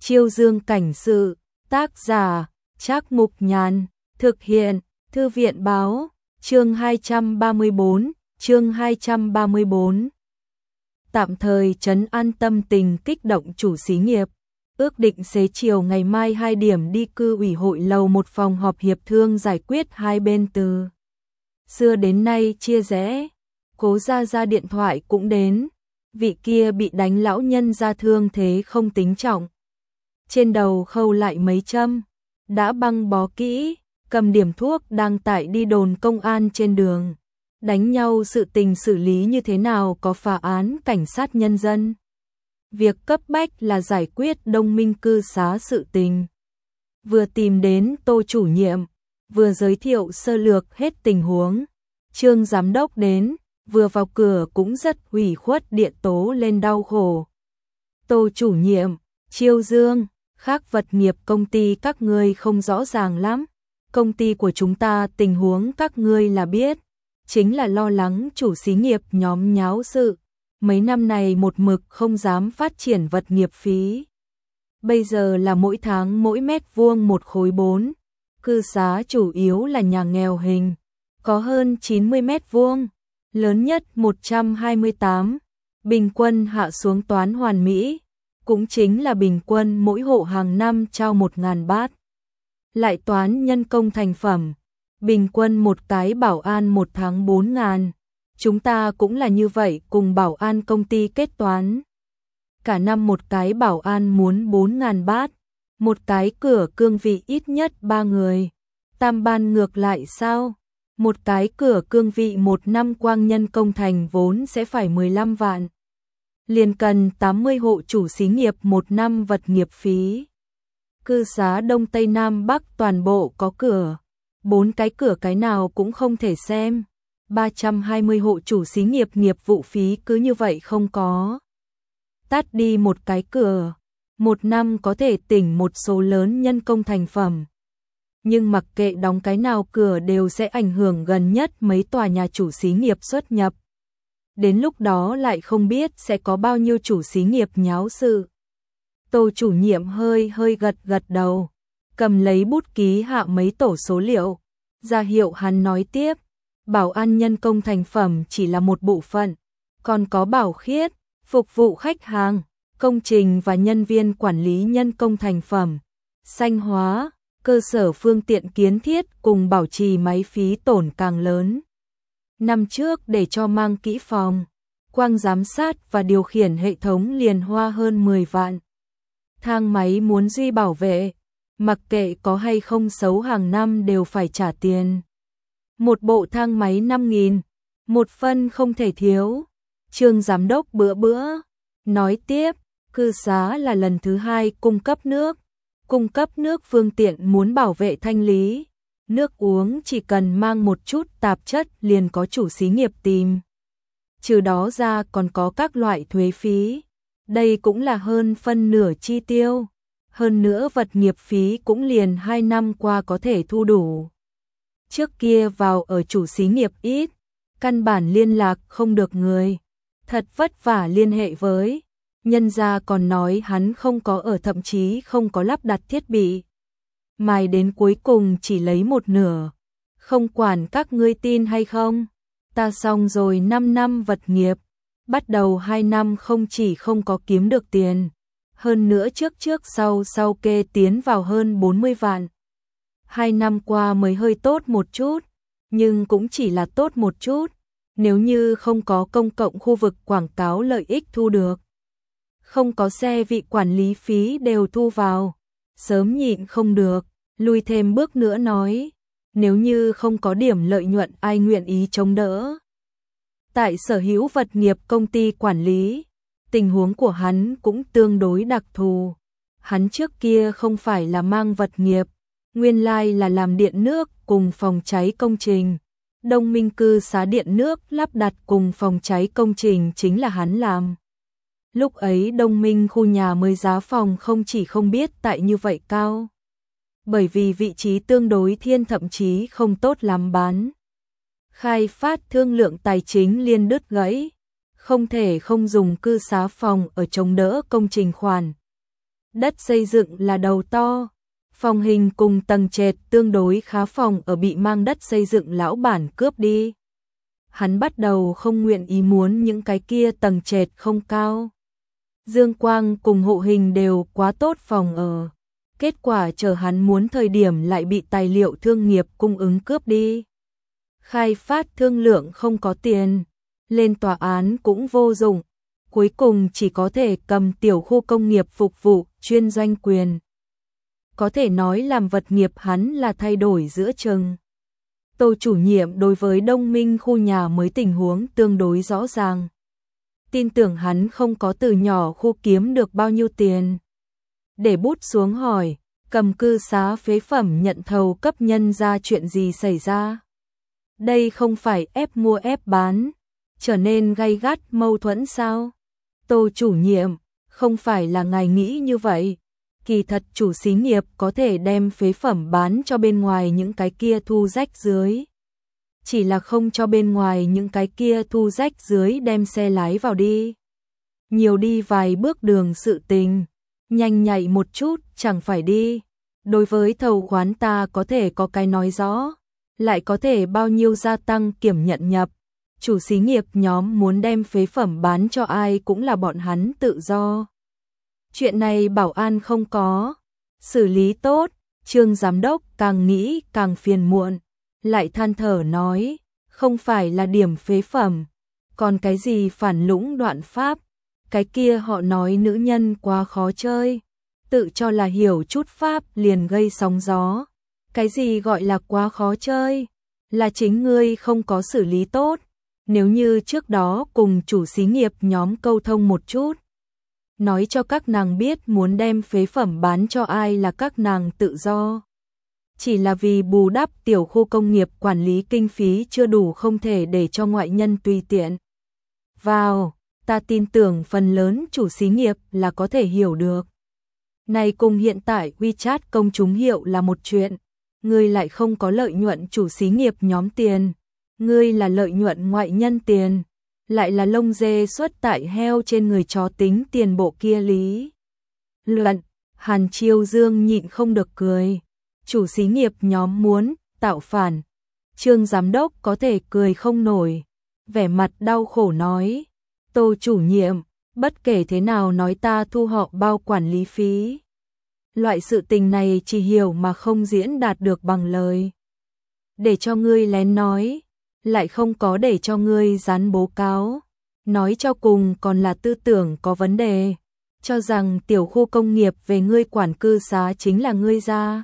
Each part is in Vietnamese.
Chiêu Dương cảnh sự, tác giả, Trác Mục Nhàn, thực hiện, Thư viện báo, chương 234. Tạm thời trấn an tâm tình kích động chủ xí nghiệp, ước định xế chiều ngày mai 2 điểm đi cư ủy hội lầu 1 phòng họp hiệp thương giải quyết hai bên từ xưa đến nay chia rẽ. Cố ra điện thoại cũng đến, vị kia bị đánh lão nhân ra thương thế không tính trọng. Trên đầu khâu lại mấy châm, đã băng bó kỹ, cầm điểm thuốc đang tải đi đồn công an trên đường. Đánh nhau sự tình xử lý như thế nào có phá án cảnh sát nhân dân. Việc cấp bách là giải quyết Đông Minh cư xá sự tình. Vừa tìm đến Tô chủ nhiệm, vừa giới thiệu sơ lược hết tình huống. Trương giám đốc đến, vừa vào cửa cũng rất ủy khuất địa tố lên đau khổ. Tô chủ nhiệm, Chiêu Dương, khác vật nghiệp công ty các ngươi không rõ ràng lắm. Công ty của chúng ta tình huống các ngươi là biết. Chính là lo lắng chủ xí nghiệp nhóm nháo sự. Mấy năm này một mực không dám phát triển vật nghiệp phí. Bây giờ là mỗi tháng mỗi mét vuông một khối 4. Cư xá chủ yếu là nhà nghèo hình. Có hơn 90 mét vuông. Lớn nhất 128. Bình quân hạ xuống toán hoàn mỹ. Cũng chính là bình quân mỗi hộ hàng năm trao 1.000 bát. Lại toán nhân công thành phẩm. Bình quân một cái bảo an một tháng 4.000. Chúng ta cũng là như vậy cùng bảo an công ty kết toán. Cả năm một cái bảo an muốn 4.000 bát. Một cái cửa cương vị ít nhất 3 người. Tam ban ngược lại sao? Một cái cửa cương vị một năm quang nhân công thành vốn sẽ phải 15 vạn. Liền cần 80 hộ chủ xí nghiệp một năm vật nghiệp phí. Cư xá Đông Tây Nam Bắc toàn bộ có cửa. 4 cái cửa cái nào cũng không thể xem. 320 hộ chủ xí nghiệp nghiệp vụ phí cứ như vậy không có. Tắt đi một cái cửa. Một năm có thể tỉnh một số lớn nhân công thành phẩm. Nhưng mặc kệ đóng cái nào cửa đều sẽ ảnh hưởng gần nhất mấy tòa nhà chủ xí nghiệp xuất nhập. Đến lúc đó lại không biết sẽ có bao nhiêu chủ xí nghiệp nháo sự. Tô chủ nhiệm hơi gật đầu, cầm lấy bút ký hạ mấy tổ số liệu, ra hiệu hắn nói tiếp, bảo an nhân công thành phẩm chỉ là một bộ phận, còn có bảo khiết, phục vụ khách hàng, công trình và nhân viên quản lý nhân công thành phẩm, xanh hóa, cơ sở phương tiện kiến thiết cùng bảo trì máy phí tổn càng lớn. Năm trước để cho mang kỹ phòng, quang giám sát và điều khiển hệ thống liền hoa hơn 10 vạn. Thang máy muốn duy bảo vệ, mặc kệ có hay không xấu hàng năm đều phải trả tiền. Một bộ thang máy 5.000, một phân không thể thiếu. Trương giám đốc bữa nói tiếp, cư xá là lần thứ 2 cung cấp nước phương tiện muốn bảo vệ thanh lý. Nước uống chỉ cần mang một chút tạp chất liền có chủ xí nghiệp tìm. Trừ đó ra còn có các loại thuế phí. Đây cũng là hơn phân nửa chi tiêu. Hơn nữa vật nghiệp phí cũng liền 2 năm qua có thể thu đủ. Trước kia vào ở chủ xí nghiệp ít, căn bản liên lạc không được người. Thật vất vả liên hệ với. Nhân gia còn nói hắn không có ở, thậm chí không có lắp đặt thiết bị. Mài đến cuối cùng chỉ lấy một nửa. Không quản các ngươi tin hay không. Ta xong rồi 5 năm vật nghiệp. Bắt đầu 2 năm không chỉ không có kiếm được tiền. Hơn nữa trước sau kê tiến vào hơn 40 vạn. 2 năm qua mới hơi tốt một chút. Nhưng cũng chỉ là tốt một chút. Nếu như không có công cộng khu vực quảng cáo lợi ích thu được. Không có xe vị quản lý phí đều thu vào. Sớm nhịn không được. Lùi thêm bước nữa nói, nếu như không có điểm lợi nhuận ai nguyện ý chống đỡ. Tại sở hữu vật nghiệp công ty quản lý, tình huống của hắn cũng tương đối đặc thù. Hắn trước kia không phải là mang vật nghiệp, nguyên lai là làm điện nước cùng phòng cháy công trình. Đông Minh cư xá điện nước lắp đặt cùng phòng cháy công trình chính là hắn làm. Lúc ấy Đông Minh khu nhà mới giá phòng không chỉ không biết tại như vậy cao. Bởi vì vị trí tương đối thiên thậm chí không tốt lắm bán. Khai phát thương lượng tài chính liên đứt gãy. Không thể không dùng cư xá phòng ở chống đỡ công trình khoản. Đất xây dựng là đầu to. Phòng hình cùng tầng trệt tương đối khá, phòng ở bị mang đất xây dựng lão bản cướp đi. Hắn bắt đầu không nguyện ý muốn những cái kia tầng trệt không cao. Dương quang cùng hộ hình đều quá tốt phòng ở. Kết quả chờ hắn muốn thời điểm lại bị tài liệu thương nghiệp cung ứng cướp đi. Khai phát thương lượng không có tiền, lên tòa án cũng vô dụng, cuối cùng chỉ có thể cầm tiểu khu công nghiệp phục vụ, chuyên doanh quyền. Có thể nói làm vật nghiệp hắn là thay đổi giữa chừng. Tô chủ nhiệm đối với Đông Minh khu nhà mới tình huống tương đối rõ ràng. Tin tưởng hắn không có từ nhỏ khu kiếm được bao nhiêu tiền. Để bút xuống hỏi, cầm cư xá phế phẩm nhận thầu cấp nhân ra chuyện gì xảy ra? Đây không phải ép mua ép bán, trở nên gay gắt mâu thuẫn sao? Tô chủ nhiệm, không phải là ngài nghĩ như vậy. Kỳ thật chủ xí nghiệp có thể đem phế phẩm bán cho bên ngoài những cái kia thu rách dưới. Chỉ là không cho bên ngoài những cái kia thu rách dưới đem xe lái vào đi. Nhiều đi vài bước đường sự tình, nhanh nhạy một chút chẳng phải đi. Đối với thầu khoán ta có thể có cái nói rõ, lại có thể bao nhiêu gia tăng kiểm nhận nhập. Chủ xí nghiệp nhóm muốn đem phế phẩm bán cho ai cũng là bọn hắn tự do. Chuyện này bảo an không có xử lý tốt, Trương giám đốc càng nghĩ càng phiền muộn, lại than thở nói, không phải là điểm phế phẩm, còn cái gì phản lũng đoạn pháp, cái kia họ nói nữ nhân quá khó chơi, tự cho là hiểu chút pháp liền gây sóng gió. Cái gì gọi là quá khó chơi, là chính ngươi không có xử lý tốt, nếu như trước đó cùng chủ xí nghiệp nhóm câu thông một chút. Nói cho các nàng biết muốn đem phế phẩm bán cho ai là các nàng tự do. Chỉ là vì bù đắp tiểu khu công nghiệp quản lý kinh phí chưa đủ, không thể để cho ngoại nhân tùy tiện vào, ta tin tưởng phần lớn chủ xí nghiệp là có thể hiểu được. Này cùng hiện tại WeChat công chúng hiệu là một chuyện, ngươi lại không có lợi nhuận chủ xí nghiệp nhóm tiền, ngươi là lợi nhuận ngoại nhân tiền, lại là lông dê xuất tại heo trên người chó tính tiền bộ kia lý. Luận, Hàn Chiêu Dương nhịn không được cười, chủ xí nghiệp nhóm muốn tạo phản, Trương giám đốc có thể cười không nổi, vẻ mặt đau khổ nói, Tô chủ nhiệm, bất kể thế nào nói ta thu họ bao quản lý phí. Loại sự tình này chỉ hiểu mà không diễn đạt được bằng lời. Để cho ngươi lén nói, lại không có để cho ngươi dán bố cáo. Nói cho cùng còn là tư tưởng có vấn đề. Cho rằng tiểu khu công nghiệp về ngươi quản cư xá chính là ngươi ra.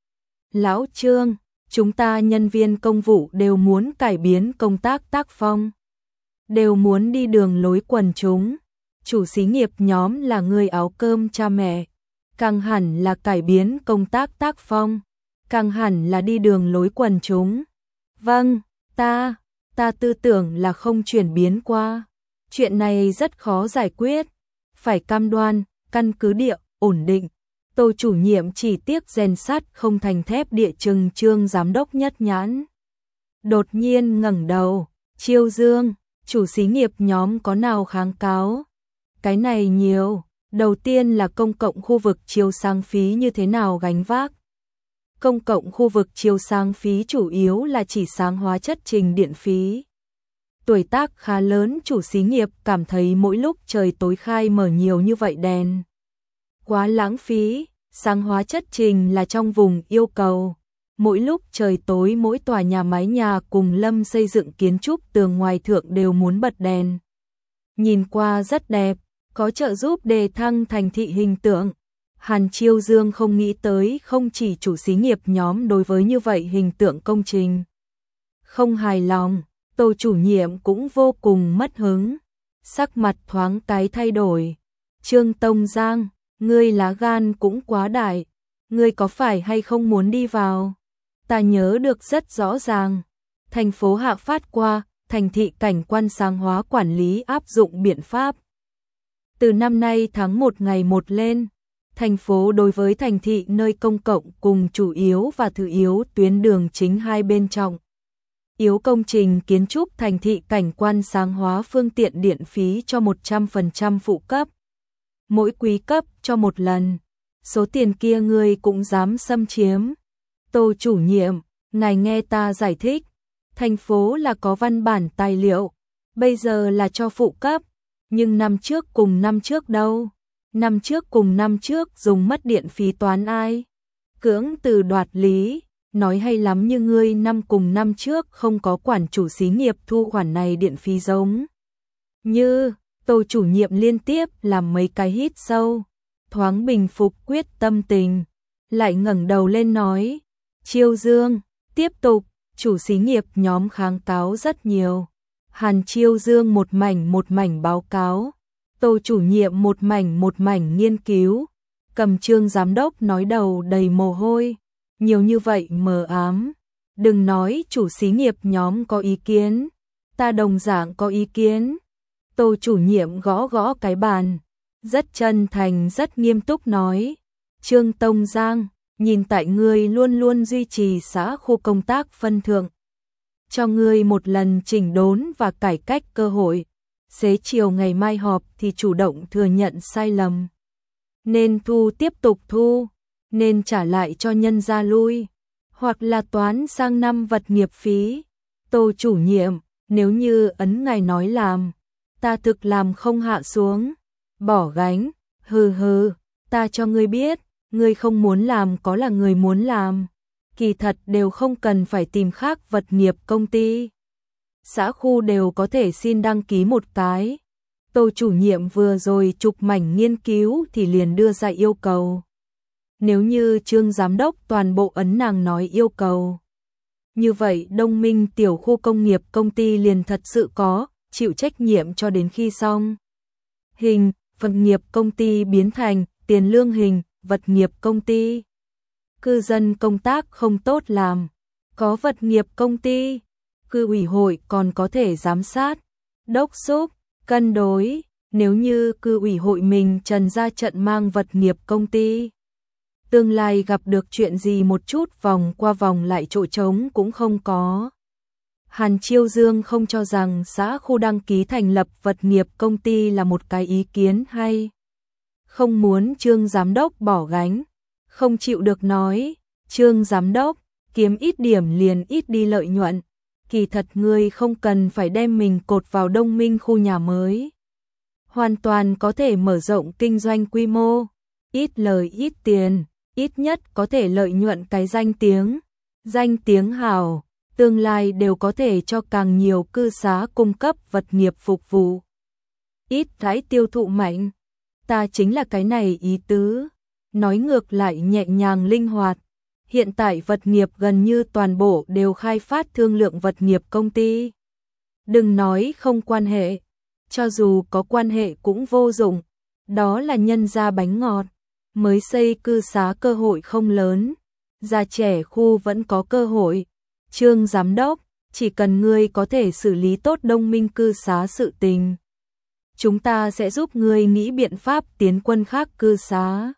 Lão Trương, chúng ta nhân viên công vụ đều muốn cải biến công tác tác phong. Đều muốn đi đường lối quần chúng. Chủ xí nghiệp nhóm là người áo cơm cha mẹ. Càng hẳn là cải biến công tác tác phong. Càng hẳn là đi đường lối quần chúng. Vâng, ta tư tưởng là không chuyển biến qua. Chuyện này rất khó giải quyết. Phải cam đoan, căn cứ địa, ổn định. Tô chủ nhiệm chỉ tiếc rèn sắt không thành thép địa chừng Trương giám đốc nhất nhãn. Đột nhiên ngẩng đầu, Chiêu Dương, chủ xí nghiệp nhóm có nào kháng cáo? Cái này nhiều, đầu tiên là công cộng khu vực chiếu sáng phí như thế nào gánh vác? Công cộng khu vực chiếu sáng phí chủ yếu là chỉ sáng hóa chất trình điện phí. Tuổi tác khá lớn chủ xí nghiệp cảm thấy mỗi lúc trời tối khai mở nhiều như vậy đèn. Quá lãng phí, sáng hóa chất trình là trong vùng yêu cầu. Mỗi lúc trời tối mỗi tòa nhà mái nhà cùng lâm xây dựng kiến trúc tường ngoài thượng đều muốn bật đèn. Nhìn qua rất đẹp, có trợ giúp đề thăng thành thị hình tượng. Hàn Chiêu Dương không nghĩ tới không chỉ chủ xí nghiệp nhóm đối với như vậy hình tượng công trình không hài lòng, Tô chủ nhiệm cũng vô cùng mất hứng, sắc mặt thoáng cái thay đổi. Trương Tông Giang, ngươi lá gan cũng quá đại, ngươi có phải hay không muốn đi vào? Ta nhớ được rất rõ ràng, thành phố hạ phát qua, thành thị cảnh quan sáng hóa quản lý áp dụng biện pháp. Từ năm nay tháng 1 ngày 1 lên, thành phố đối với thành thị nơi công cộng cùng chủ yếu và thứ yếu tuyến đường chính hai bên trọng yếu công trình kiến trúc thành thị cảnh quan sáng hóa phương tiện điện phí cho 100% phụ cấp. Mỗi quý cấp cho một lần, số tiền kia ngươi cũng dám xâm chiếm. Tô chủ nhiệm, ngài nghe ta giải thích, thành phố là có văn bản tài liệu, bây giờ là cho phụ cấp, nhưng năm trước cùng năm trước đâu? Năm trước cùng năm trước dùng mất điện phí toán ai? Cưỡng từ đoạt lý, nói hay lắm như ngươi năm cùng năm trước không có quản chủ xí nghiệp thu khoản này điện phí giống như. Tô chủ nhiệm liên tiếp làm mấy cái hít sâu, thoáng bình phục quyết tâm tình, lại ngẩng đầu lên nói, Chiêu Dương, tiếp tục, chủ xí nghiệp nhóm kháng cáo rất nhiều. Hàn Chiêu Dương một mảnh báo cáo, Tô chủ nhiệm một mảnh nghiên cứu, cầm Trương giám đốc nói đầu đầy mồ hôi, nhiều như vậy mờ ám, đừng nói chủ xí nghiệp nhóm có ý kiến, ta đồng dạng có ý kiến. Tô chủ nhiệm gõ gõ cái bàn, rất chân thành rất nghiêm túc nói, Trương Tông Giang, nhìn tại ngươi luôn luôn duy trì xã khu công tác phân thượng, cho ngươi một lần chỉnh đốn và cải cách cơ hội, xế chiều ngày mai họp thì chủ động thừa nhận sai lầm. Nên thu tiếp tục thu, nên trả lại cho nhân gia lui, hoặc là toán sang năm vật nghiệp phí. Tô chủ nhiệm, nếu như ấn ngài nói làm, ta thực làm không hạ xuống, bỏ gánh, hừ, ta cho ngươi biết, ngươi không muốn làm có là người muốn làm, kỳ thật đều không cần phải tìm khác vật nghiệp công ty. Xã khu đều có thể xin đăng ký một cái. Tô chủ nhiệm vừa rồi chụp mảnh nghiên cứu thì liền đưa ra yêu cầu. Nếu như Trương giám đốc toàn bộ ấn nàng nói yêu cầu, như vậy Đông Minh tiểu khu công nghiệp công ty liền thật sự có chịu trách nhiệm cho đến khi xong. Hình, vật nghiệp công ty biến thành tiền lương hình, vật nghiệp công ty. Cư dân công tác không tốt làm, có vật nghiệp công ty, cư ủy hội còn có thể giám sát, đốc thúc, cân đối, nếu như cư ủy hội mình trần ra trận mang vật nghiệp công ty. Tương lai gặp được chuyện gì một chút vòng qua vòng lại chỗ trống cũng không có. Hàn Chiêu Dương không cho rằng xã khu đăng ký thành lập vật nghiệp công ty là một cái ý kiến hay. Không muốn Trương giám đốc bỏ gánh, không chịu được nói, Trương giám đốc, kiếm ít điểm liền ít đi lợi nhuận, kỳ thật ngươi không cần phải đem mình cột vào Đông Minh khu nhà mới. Hoàn toàn có thể mở rộng kinh doanh quy mô, ít lời ít tiền, ít nhất có thể lợi nhuận cái danh tiếng hào, tương lai đều có thể cho càng nhiều cư xá cung cấp vật nghiệp phục vụ. Ít rãi tiêu thụ mạnh, ta chính là cái này ý tứ, nói ngược lại nhẹ nhàng linh hoạt. Hiện tại vật nghiệp gần như toàn bộ đều khai phát thương lượng vật nghiệp công ty. Đừng nói không quan hệ, cho dù có quan hệ cũng vô dụng, đó là nhân ra bánh ngọt, mới xây cư xá cơ hội không lớn, già trẻ khu vẫn có cơ hội. Trương giám đốc, chỉ cần ngươi có thể xử lý tốt Đông Minh cư xá sự tình, chúng ta sẽ giúp ngươi nghĩ biện pháp tiến quân khác cư xá.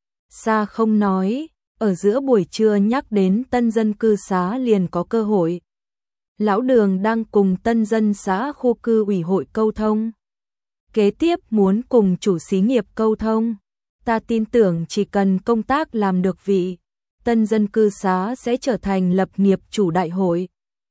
Xa không nói, ở giữa buổi trưa nhắc đến tân dân cư xá liền có cơ hội. Lão Đường đang cùng tân dân xã khu cư ủy hội câu thông. Kế tiếp muốn cùng chủ xí nghiệp câu thông. Ta tin tưởng chỉ cần công tác làm được vị, tân dân cư xá sẽ trở thành lập nghiệp chủ đại hội.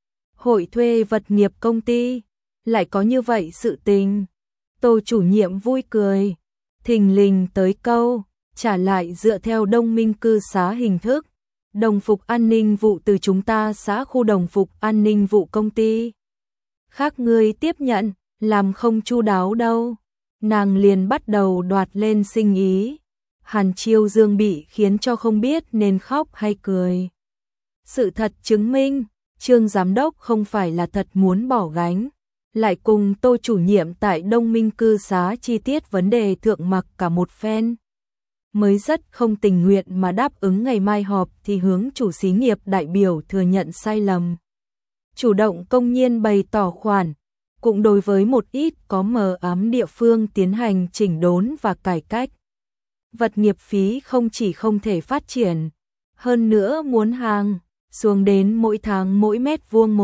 Hội thuê vật nghiệp công ty, lại có như vậy sự tình. Tô chủ nhiệm vui cười, thình lình tới câu, trả lại dựa theo Đông Minh cư xá hình thức. Đồng phục an ninh vụ từ chúng ta xã khu đồng phục an ninh vụ công ty. Khác ngươi tiếp nhận, làm không chu đáo đâu. Nàng liền bắt đầu đoạt lên sinh ý. Hàn Chiêu Dương bị khiến cho không biết nên khóc hay cười. Sự thật chứng minh, Trương giám đốc không phải là thật muốn bỏ gánh. Lại cùng Tô chủ nhiệm tại Đông Minh cư xá chi tiết vấn đề thượng mặc cả một phen. Mới rất không tình nguyện mà đáp ứng ngày mai họp thì hướng chủ xí nghiệp đại biểu thừa nhận sai lầm. Chủ động công nhiên bày tỏ khoản, cũng đối với một ít có mờ ám địa phương tiến hành chỉnh đốn và cải cách. Vật nghiệp phí không chỉ không thể phát triển, hơn nữa muốn hàng, xuống đến mỗi tháng mỗi mét vuông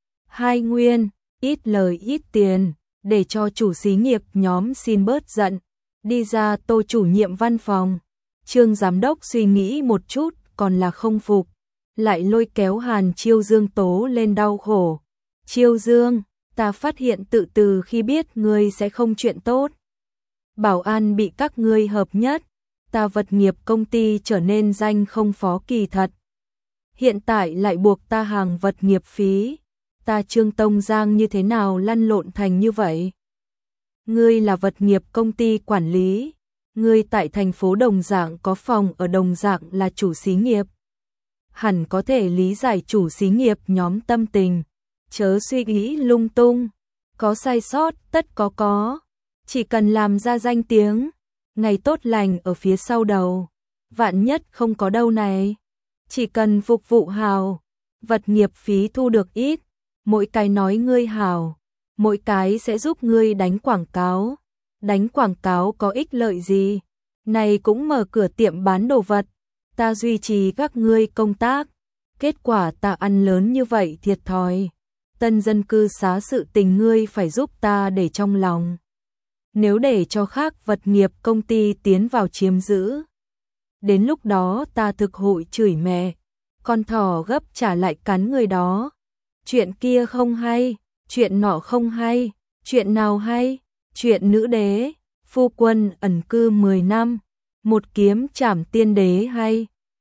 1-2 nguyên, ít lời ít tiền, để cho chủ xí nghiệp nhóm xin bớt giận. Đi ra Tô chủ nhiệm văn phòng. Trương giám đốc suy nghĩ một chút, còn là không phục, lại lôi kéo Hàn Chiêu Dương tố lên đau khổ. Chiêu Dương, ta phát hiện tự từ khi biết ngươi sẽ không chuyện tốt. Bảo an bị các ngươi hợp nhất, ta vật nghiệp công ty trở nên danh không phó kỳ thật. Hiện tại lại buộc ta hàng vật nghiệp phí, ta Trương Tông Giang như thế nào lăn lộn thành như vậy? Ngươi là vật nghiệp công ty quản lý, ngươi tại thành phố Đồng Dạng có phòng ở Đồng Dạng là chủ xí nghiệp. Hẳn có thể lý giải chủ xí nghiệp nhóm tâm tình, chớ suy nghĩ lung tung, có sai sót tất có, chỉ cần làm ra danh tiếng, ngày tốt lành ở phía sau đầu, vạn nhất không có đâu này, chỉ cần phục vụ hào, vật nghiệp phí thu được ít, mỗi cái nói ngươi hào, mỗi cái sẽ giúp ngươi đánh quảng cáo có ích lợi gì, này cũng mở cửa tiệm bán đồ vật, ta duy trì các ngươi công tác, kết quả ta ăn lớn như vậy thiệt thòi. Tân dân cư xá sự tình ngươi phải giúp ta để trong lòng. Nếu để cho khác vật nghiệp công ty tiến vào chiếm giữ, đến lúc đó ta thực hội chửi mẹ, con thỏ gấp trả lại cắn người đó. Chuyện kia không hay, chuyện nọ không hay, chuyện nào hay, chuyện nữ đế, phu quân ẩn cư 10 năm, một kiếm trảm tiên đế hay.